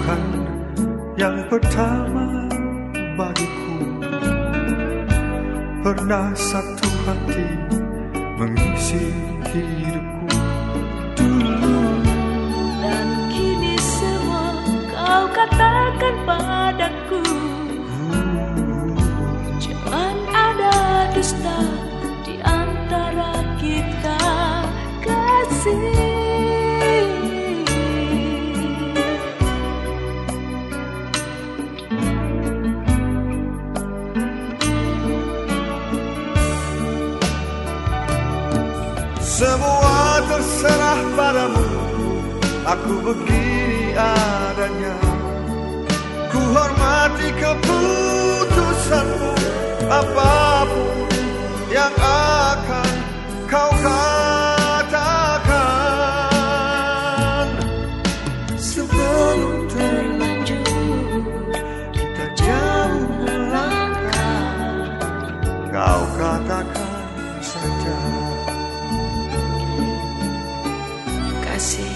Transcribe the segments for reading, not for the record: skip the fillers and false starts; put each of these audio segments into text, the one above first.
bukan yang pertama bagiku. Pernah satu hati mengisi hidupku dulu. Dan kini semua kau katakan padaku, jangan ada dusta di antara kita, kasih. Semua terserah padamu, aku begini adanya. Ku hormati keputusanmu, apapun yang akan kau katakan. Sebelum terlanjur kita jauh melangkah, kau katakan saja. Kasih,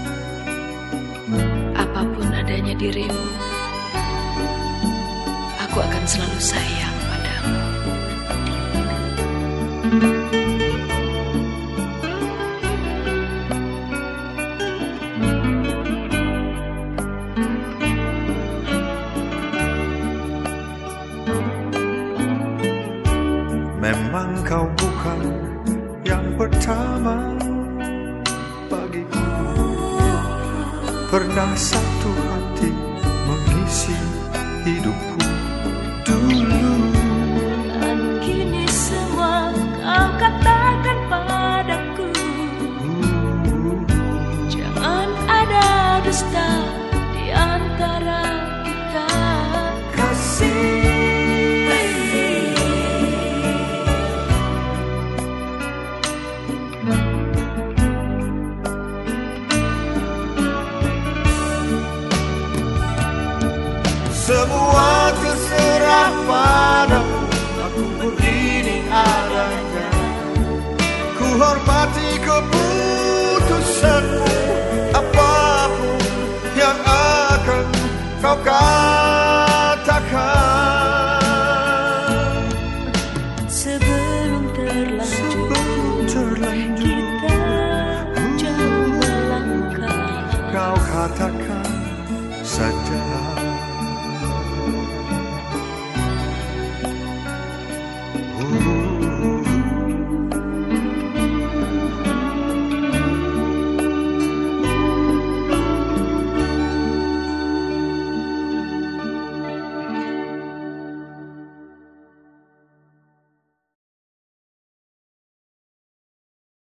apapun adanya dirimu, aku akan selalu sayang padamu. Memang kau bukan yang pertama bagiku. Pernah satu hati mengisi hidupku dulu. Dan kini semua kau katakan padaku, jangan ada dusta di antara kita, Kasih. Semua terserah padamu, aku begini adanya. Ku hormati keputusanmu, apapun yang akan kau katakan. sebelum terlanjur kita jauh melangkah, Kau katakan saja.